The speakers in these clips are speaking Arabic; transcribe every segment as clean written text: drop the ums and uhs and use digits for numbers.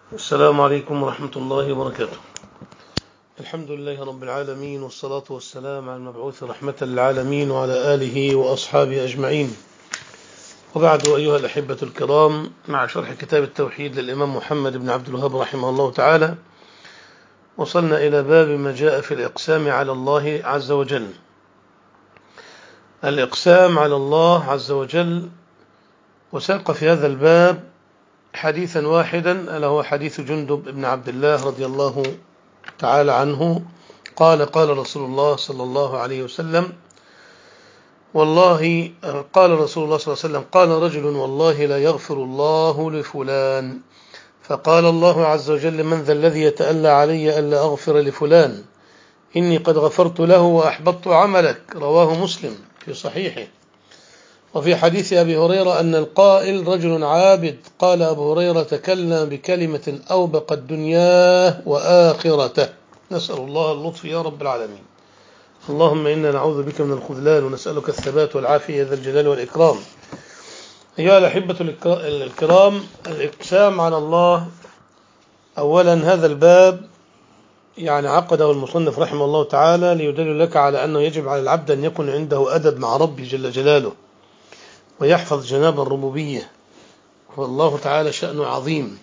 السلام عليكم ورحمة الله وبركاته. الحمد لله رب العالمين، والصلاة والسلام على المبعوث رحمة للعالمين وعلى آله وأصحابه أجمعين. وبعد، أيها الأحبة الكرام، مع شرح كتاب التوحيد للإمام محمد بن عبد الوهاب رحمه الله تعالى، وصلنا إلى باب ما جاء في الإقسام على الله عز وجل. الإقسام على الله عز وجل، وساق في هذا الباب حديثا واحدا، ألا هو حديث جندب بن عبد الله رضي الله تعالى عنه قال: قال رسول الله صلى الله عليه وسلم: والله قال رسول الله صلى الله عليه وسلم: قال رجل: والله لا يغفر الله لفلان. فقال الله عز وجل: من ذا الذي يتألى علي ألا أغفر لفلان؟ إني قد غفرت له وأحبطت عملك. رواه مسلم في صحيحه. وفي حديث أبي هريرة أن القائل رجل عابد. قال أبو هريرة: تكلم بكلمة أوبقت دنياه وآخرته. نسأل الله اللطف يا رب العالمين. اللهم إنا نعوذ بك من الخذلان ونسألك الثبات والعافية ذا الجلال والإكرام. أيها الأحبة الكرام، الإقسام على الله، أولا هذا الباب عقده المصنف رحمه الله تعالى ليدل لك على أنه يجب على العبد أن يكون عنده أدب مع ربه جل جلاله، ويحفظ جناب الربوبية. والله تعالى شأنه عظيم،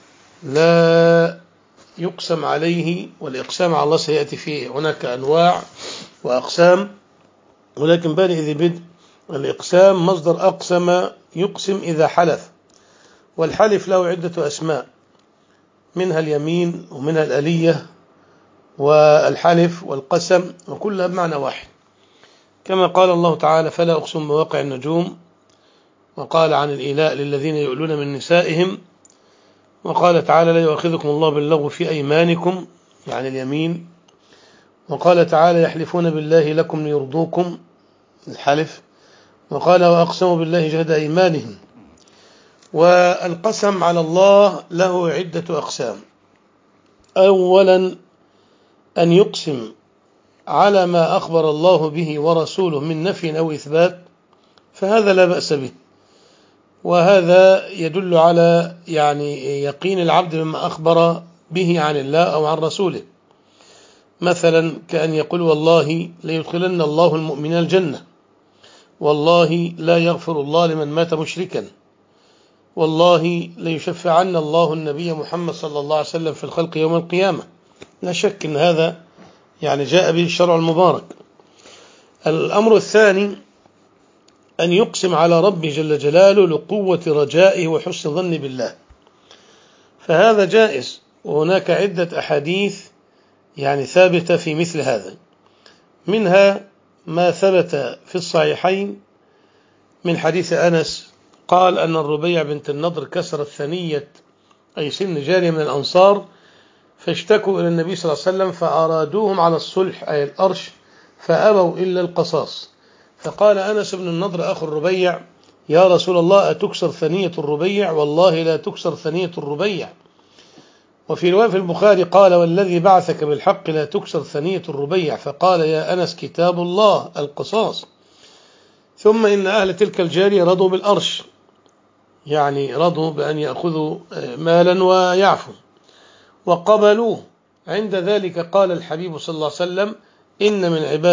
لا يقسم عليه، والإقسام على الله سيأتي فيه هناك أنواع وأقسام، ولكن بادئ ذي بدء. الإقسام مصدر أقسم يقسم إذا حلف، والحلف له عدة أسماء، منها اليمين ومنها الآلية والحلف والقسم، وكلها بمعنى واحد، كما قال الله تعالى: فلا أقسم بواقع النجوم، وقال عن الإيلاء للذين يؤلون من نسائهم، وقال تعالى: لا يؤاخذكم الله باللغو في أيمانكم، يعني اليمين، وقال تعالى: يحلفون بالله لكم ليرضوكم، الحلف، وقال: وأقسموا بالله جهد أيمانهم. والقسم على الله له عدة أقسام. أولا، أن يقسم على ما أخبر الله به ورسوله من نفي أو إثبات، فهذا لا بأس به، وهذا يدل على يقين العبد مما أخبر به عن الله أو عن رسوله. مثلا كأن يقول: والله ليدخلن الله المؤمنين الجنة، والله لا يغفر الله لمن مات مشركا، والله ليشفعن الله النبي محمد صلى الله عليه وسلم في الخلق يوم القيامة. لا شك أن هذا جاء به الشرع المبارك. الأمر الثاني، أن يقسم على ربه جل جلاله لقوة رجائه وحسن ظن بالله، فهذا جائز، وهناك عدة أحاديث ثابتة في مثل هذا، منها ما ثبت في الصحيحين من حديث أنس قال أن الربيع بنت النضر كسرت ثنية أي سن جارية من الأنصار، فاشتكوا إلى النبي صلى الله عليه وسلم فأرادوهم على الصلح أي الأرش، فأبوا إلا القصاص. فقال أنس بن النضر أخو الربيع: يا رسول الله، أتكسر ثنية الربيع؟ والله لا تكسر ثنية الربيع. وفي رواية في البخاري قال: والذي بعثك بالحق لا تكسر ثنية الربيع. فقال: يا أنس، كتاب الله القصاص. ثم إن أهل تلك الجارية رضوا بالأرش، رضوا بأن يأخذوا مالا ويعفوا، وقبلوه. عند ذلك قال الحبيب صلى الله عليه وسلم: إن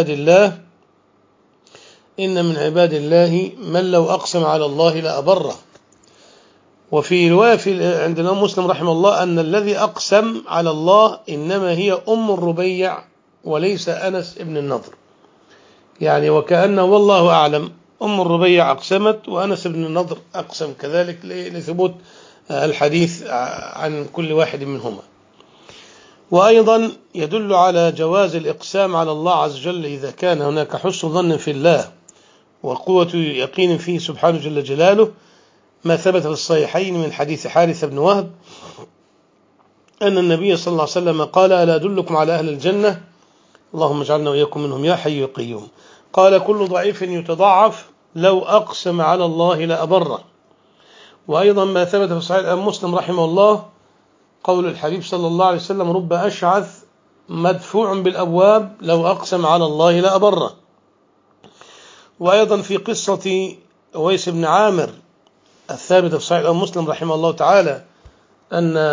من عباد الله من لو أقسم على الله لأبره. وفي رواية عند الإمام مسلم رحمه الله أن الذي أقسم على الله إنما هي أم الربيع وليس أنس ابن النضر، وكأنه والله أعلم أم الربيع أقسمت وأنس ابن النضر أقسم كذلك، لثبوت الحديث عن كل واحد منهما. وأيضا يدل على جواز الإقسام على الله عز وجل إذا كان هناك حسن ظن في الله وقوة يقين فيه سبحانه جل جلاله، ما ثبت في الصحيحين من حديث حارث بن وهب أن النبي صلى الله عليه وسلم قال: ألا أدلكم على أهل الجنة؟ اللهم اجعلنا وإياكم منهم يا حي يا قيوم. قال: كل ضعيف يتضاعف لو أقسم على الله لأبره. وأيضا ما ثبت في صحيح الإمام مسلم رحمه الله قول الحبيب صلى الله عليه وسلم: رب أشعث مدفوع بالأبواب لو أقسم على الله لأبره. وأيضا في قصة أويس بن عامر الثابتة في صحيح الإمام مسلم رحمه الله تعالى أن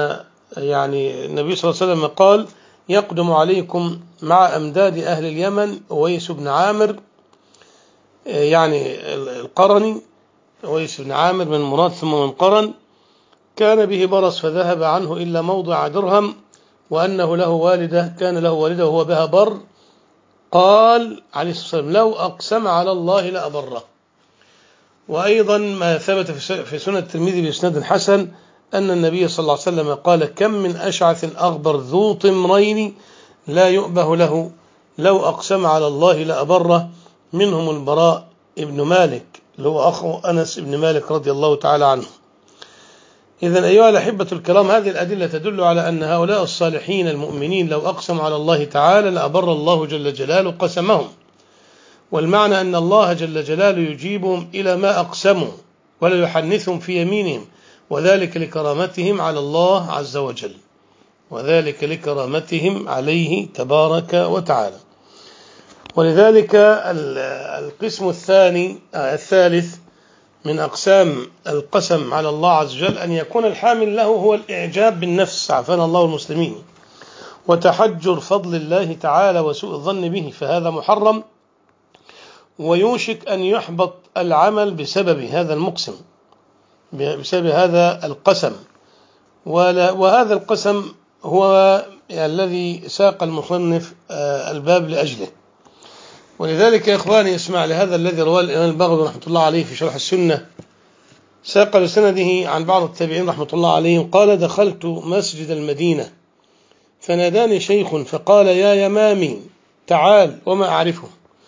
يعني النبي صلى الله عليه وسلم قال يقدم عليكم مع أمداد أهل اليمن أويس بن عامر، يعني القرني، أويس بن عامر من مراد ثم من قرن، كان به برص فذهب عنه إلا موضع درهم، وأنه له والدة كان له والدة وهو بها بر، قال عليه الصلاة والسلام لو أقسم على الله لأبره. وأيضا ما ثبت في سنة الترمذي بإسناد حسن أن النبي صلى الله عليه وسلم قال كم من أشعث أغبر ذو طمرين لا يؤبه له لو أقسم على الله لأبره، منهم البراء ابن مالك اللي هو أخو أنس بن مالك رضي الله تعالى عنه. إذن أيها الأحبة الكرام، هذه الأدلة تدل على أن هؤلاء الصالحين المؤمنين لو أقسموا على الله تعالى لأبر الله جل جلاله قسمهم، والمعنى أن الله جل جلاله يجيبهم إلى ما أقسموا ولا يحنثهم في يمينهم، وذلك لكرامتهم على الله عز وجل، وذلك لكرامتهم عليه تبارك وتعالى. ولذلك القسم الثالث من أقسام القسم على الله عز وجل أن يكون الحامل له هو الإعجاب بالنفس، عافانا الله المسلمين، وتحجر فضل الله تعالى وسوء الظن به، فهذا محرم، ويوشك أن يحبط العمل بسبب هذا المقسم، بسبب هذا القسم. وهذا القسم هو الذي ساق المصنف الباب لأجله. ولذلك يا إخواني اسمع لهذا الذي رواه الإمام البغوي رحمة الله عليه في شرح السنة، ساق بسنده عن بعض التابعين رحمة الله عليهم قال دخلت مسجد المدينة فناداني شيخ فقال يا يمامي تعال، وما أعرفه.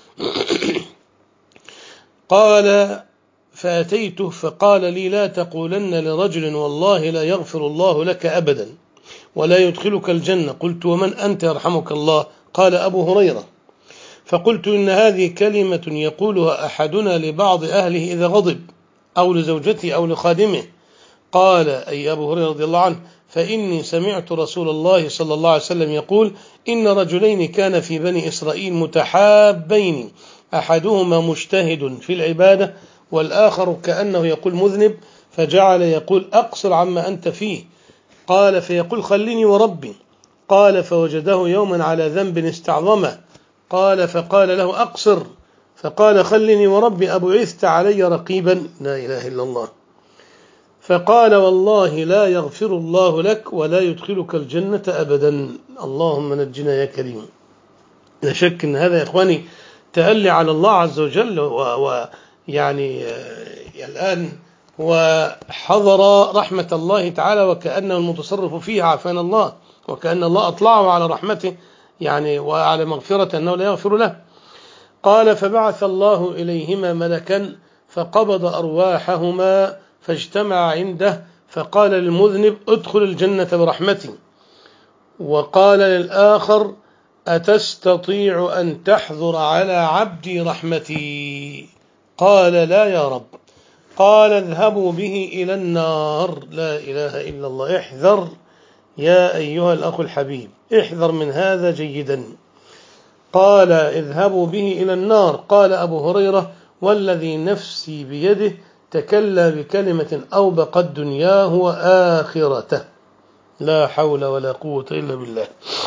قال فأتيته فقال لي لا تقولن لرجل والله لا يغفر الله لك أبدا ولا يدخلك الجنة. قلت ومن أنت يرحمك الله؟ قال أبو هريرة. فقلت إن هذه كلمة يقولها أحدنا لبعض أهله إذا غضب، أو لزوجته أو لخادمه. قال أي أبو هريرة رضي الله عنه فإني سمعت رسول الله صلى الله عليه وسلم يقول إن رجلين كان في بني إسرائيل متحابين، أحدهما مجتهد في العبادة والآخر كأنه يقول مذنب، فجعل يقول أقصر عما أنت فيه. قال فيقول خلني وربي. قال فوجده يوما على ذنب استعظمه. قال فقال له أقصر، فقال خلني وربي أبعثت علي رقيبا؟ لا إله إلا الله. فقال والله لا يغفر الله لك ولا يدخلك الجنة أبدا. اللهم نجنا يا كريم. لا شك أن هذا يا إخواني تألي على الله عز وجل، ويعني الآن هو حضر رحمة الله تعالى وكأنه المتصرف فيها، عافانا الله، وكأن الله أطلعه على رحمته يعني وعلى مغفرة أنه لا يغفر له. قال فبعث الله إليهما ملكا فقبض أرواحهما فاجتمع عنده، فقال للمذنب ادخل الجنة برحمتي، وقال للآخر أتستطيع أن تحضر على عبدي رحمتي؟ قال لا يا رب. قال اذهبوا به إلى النار. لا إله إلا الله. احذر يا أيها الأخ الحبيب، احذر من هذا جيدا. قال اذهبوا به إلى النار. قال أبو هريرة والذي نفسي بيده تكلى بكلمة أوبقت دنياه وآخرته. لا حول ولا قوة إلا بالله.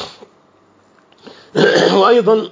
وأيضا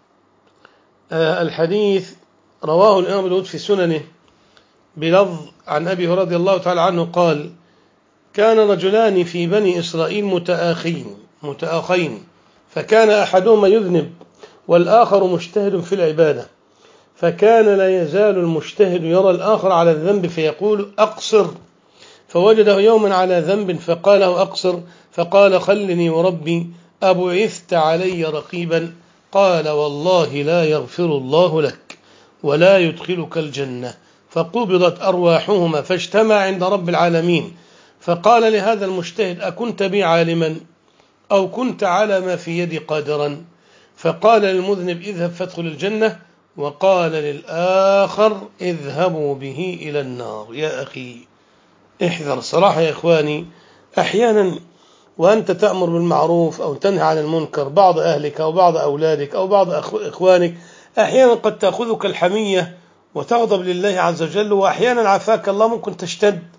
الحديث رواه الإمام أبو داود في سننه بلفظ عن أبي هريرة رضي الله تعالى عنه قال كان رجلان في بني إسرائيل متآخين، فكان أحدهما يذنب والآخر مجتهد في العبادة، فكان لا يزال المجتهد يرى الآخر على الذنب فيقول أقصر، فوجده يوما على ذنب فقال له أقصر، فقال خلني وربي أبعثت علي رقيبا؟ قال والله لا يغفر الله لك ولا يدخلك الجنة. فقبضت أرواحهما فاجتمع عند رب العالمين، فقال لهذا المجتهد أكنت بي عالما أو كنت على ما في يدي قادرا؟ فقال للمذنب اذهب فادخل الجنة، وقال للآخر اذهبوا به إلى النار. يا أخي احذر صراحة يا إخواني، أحيانا وأنت تأمر بالمعروف أو تنهى عن المنكر بعض أهلك أو بعض أولادك أو بعض إخوانك أحيانا قد تأخذك الحمية وتغضب لله عز وجل، وأحيانا عافاك الله ممكن تشتد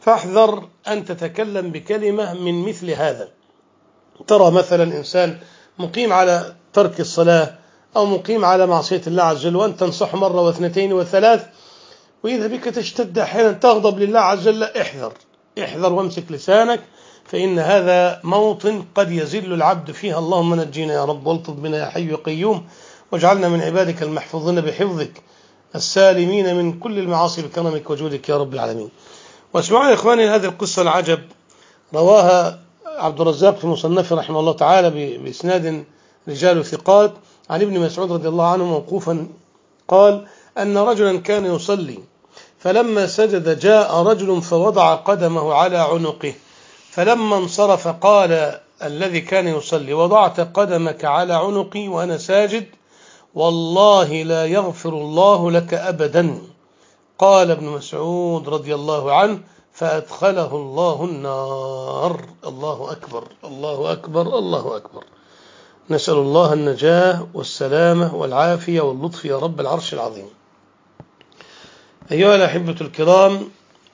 فاحذر أن تتكلم بكلمة من مثل هذا. ترى مثلا إنسان مقيم على ترك الصلاة أو مقيم على معصية الله عز وجل، وأن تنصح مرة واثنتين وثلاث، وإذا بك تشتد أحيانا تغضب لله عز وجل، احذر وامسك لسانك، فإن هذا موطن قد يزل العبد فيها. اللهم نجينا يا رب، والطف بنا يا حي يا قيوم، واجعلنا من عبادك المحفوظين بحفظك السالمين من كل المعاصي بكرمك وجودك يا رب العالمين. واسمعوا يا إخواني هذه القصة العجب، رواها عبد الرزاق في مصنفه رحمه الله تعالى بإسناد رجال ثقات عن ابن مسعود رضي الله عنه موقوفا، قال أن رجلا كان يصلي، فلما سجد جاء رجل فوضع قدمه على عنقه، فلما انصرف قال الذي كان يصلي: وضعت قدمك على عنقي وأنا ساجد، والله لا يغفر الله لك أبدا. قال ابن مسعود رضي الله عنه: فأدخله الله النار. الله أكبر الله أكبر الله أكبر. نسأل الله النجاة والسلامة والعافية واللطف يا رب العرش العظيم. أيها الأحبة الكرام،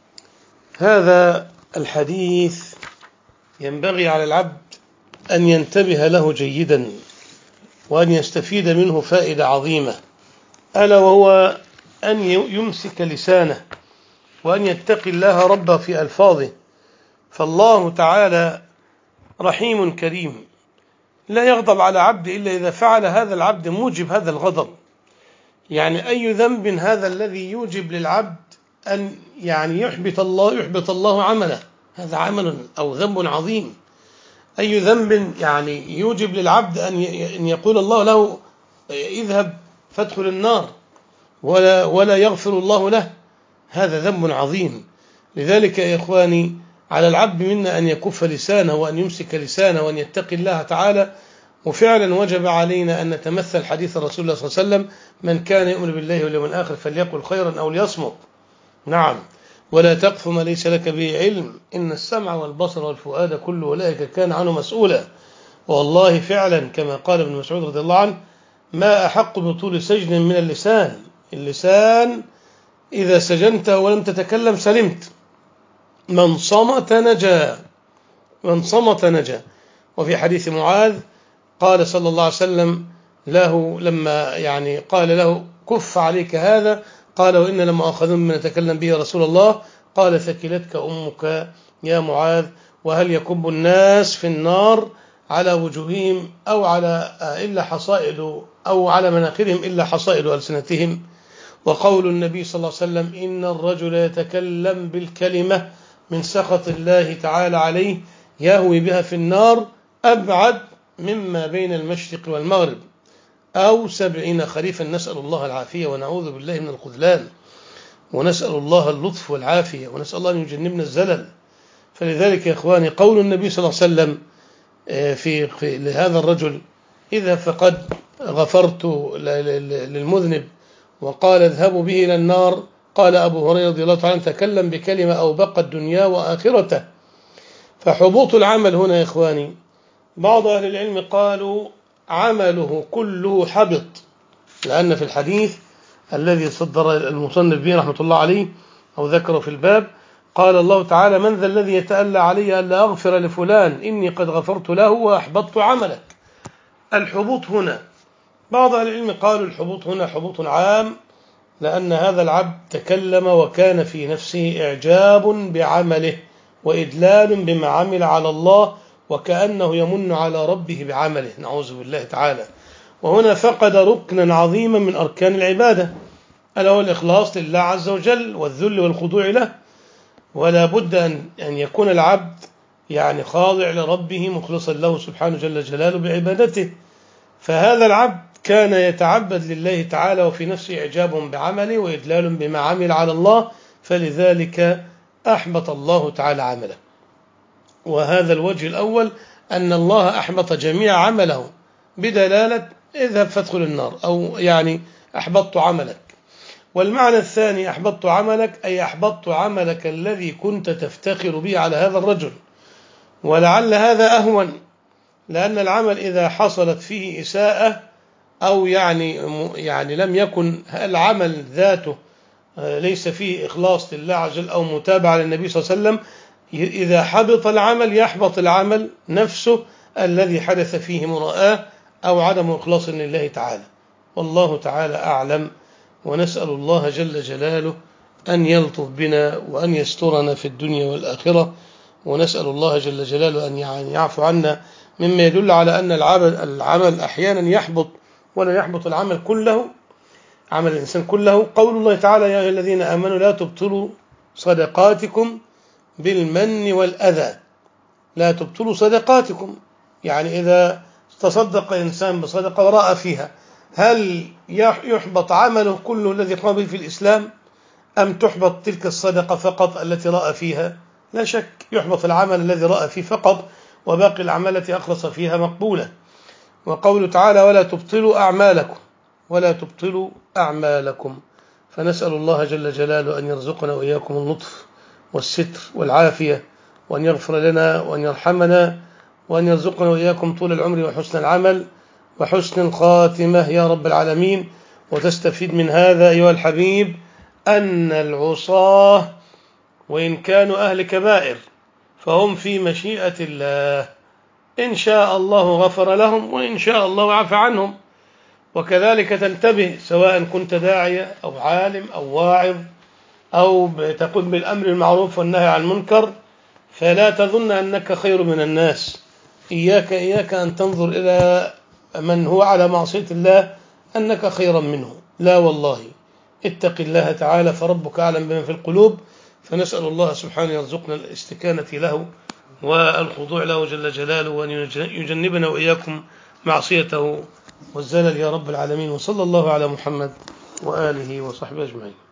هذا الحديث ينبغي على العبد أن ينتبه له جيدا، وأن يستفيد منه فائدة عظيمة، ألا وهو أن يمسك لسانه، وأن يتقي الله ربه في ألفاظه. فالله تعالى رحيم كريم، لا يغضب على عبد إلا إذا فعل هذا العبد موجب هذا الغضب. يعني أي ذنب هذا الذي يوجب للعبد أن يحبط الله عمله؟ هذا عمل أو ذنب عظيم. أي ذنب يوجب للعبد أن يقول الله له: اذهب فادخل النار، ولا يغفر الله له؟ هذا ذنب عظيم. لذلك يا إخواني على العبد منا أن يكف لسانه، وأن يمسك لسانه، وأن يتقي الله تعالى. وفعلا وجب علينا أن نتمثل حديث الرسول الله صلى الله عليه وسلم: من كان يؤمن بالله واليوم الآخر فليقل خيرا أو ليصمت. نعم، ولا تقف ما ليس لك به علم، إن السمع والبصر والفؤاد كل أولئك كان عنه مسؤولا. والله فعلا كما قال ابن مسعود رضي الله عنه: ما أحق بطول سجن من اللسان. اللسان إذا سجنته ولم تتكلم سلمت. من صمت نجا، من صمت نجا. وفي حديث معاذ قال صلى الله عليه وسلم له لما قال له: كف عليك هذا، قال: وإن لما أخذون من نتكلم به رسول الله. قال: ثكلتك أمك يا معاذ. وهل يكب الناس في النار على وجوههم أو إلا حصائد، أو على مناخرهم إلا حصائد ألسنتهم؟ وقول النبي صلى الله عليه وسلم: إن الرجل يتكلم بالكلمة من سخط الله تعالى عليه يهوي بها في النار أبعد مما بين المشرق والمغرب أو 70 خريفا. نسأل الله العافية ونعوذ بالله من الخذلان، ونسأل الله اللطف والعافية، ونسأل الله أن يجنبنا الزلل. فلذلك يا إخواني قول النبي صلى الله عليه وسلم في لهذا الرجل: إذا فقد غفرت للمذنب، وقال: اذهبوا به إلى النار. قال أبو هريرة رضي الله عنه: تكلم بكلمة أو بقت الدنيا وآخرته. فحبوط العمل هنا يا إخواني، بعض أهل العلم قالوا عمله كله حبط، لأن في الحديث الذي صدر المصنف به رحمة الله عليه أو ذكره في الباب قال الله تعالى: من ذا الذي يتألى علي ألا أغفر لفلان إني قد غفرت له وأحبطت عملك. الحبوط هنا بعض أهل العلم قالوا الحبوط هنا حبوط عام، لأن هذا العبد تكلم وكان في نفسه إعجاب بعمله وإدلال بما عمل على الله، وكأنه يمن على ربه بعمله، نعوذ بالله تعالى. وهنا فقد ركنا عظيما من أركان العبادة، ألا هو الإخلاص لله عز وجل والذل والخضوع له. ولا بد أن يكون العبد خاضع لربه مخلصا له سبحانه جل جلاله بعبادته. فهذا العبد كان يتعبد لله تعالى وفي نفسه إعجاب بعمله وإدلال بما عمل على الله، فلذلك أحبط الله تعالى عمله. وهذا الوجه الأول أن الله أحبط جميع عمله بدلالة اذهب فادخل النار، أو أحبطت عملك. والمعنى الثاني أحبطت عملك أي أحبطت عملك الذي كنت تفتخر به على هذا الرجل. ولعل هذا أهون، لأن العمل إذا حصلت فيه إساءة أو لم يكن العمل ذاته ليس فيه إخلاص لله عز وجل أو متابعة للنبي صلى الله عليه وسلم، إذا حبط العمل يحبط العمل نفسه الذي حدث فيه مراءة أو عدم إخلاص لله تعالى. والله تعالى أعلم، ونسأل الله جل جلاله أن يلطف بنا وأن يسترنا في الدنيا والآخرة، ونسأل الله جل جلاله أن يعفو عنا مما يدل على أن العمل أحيانا يحبط ولا يحبط العمل كله، عمل الإنسان كله. قول الله تعالى: يا أيها الذين آمنوا لا تبطلوا صدقاتكم بالمن والأذى. لا تبطلوا صدقاتكم، يعني إذا تصدق إنسان بصدقة ورأى فيها، هل يحبط عمله كله الذي قام به في الإسلام، أم تحبط تلك الصدقة فقط التي رأى فيها؟ لا شك يحبط العمل الذي رأى فيه فقط، وباقي الأعمال التي أخلص فيها مقبولة. وقوله تعالى: ولا تبطلوا أعمالكم، ولا تبطلوا أعمالكم. فنسأل الله جل جلاله أن يرزقنا وإياكم اللطف والستر والعافية، وأن يغفر لنا وأن يرحمنا، وأن يرزقنا وإياكم طول العمر وحسن العمل وحسن الخاتمة يا رب العالمين. وتستفيد من هذا أيها الحبيب أن العصاة وإن كانوا أهل كبائر فهم في مشيئة الله، إن شاء الله غفر لهم وإن شاء الله عفى عنهم. وكذلك تنتبه، سواء كنت داعية أو عالم أو واعظ أو تقوم بالأمر المعروف والنهي عن المنكر، فلا تظن أنك خير من الناس. إياك أن تنظر إلى من هو على معصية الله أنك خيرا منه، لا والله. اتق الله تعالى فربك أعلم بما في القلوب. فنسأل الله سبحانه يرزقنا الاستكانة له والخضوع له جل جلاله، وأن يجنبنا وإياكم معصيته والزلل يا رب العالمين. وصلى الله على محمد وآله وصحبه أجمعين.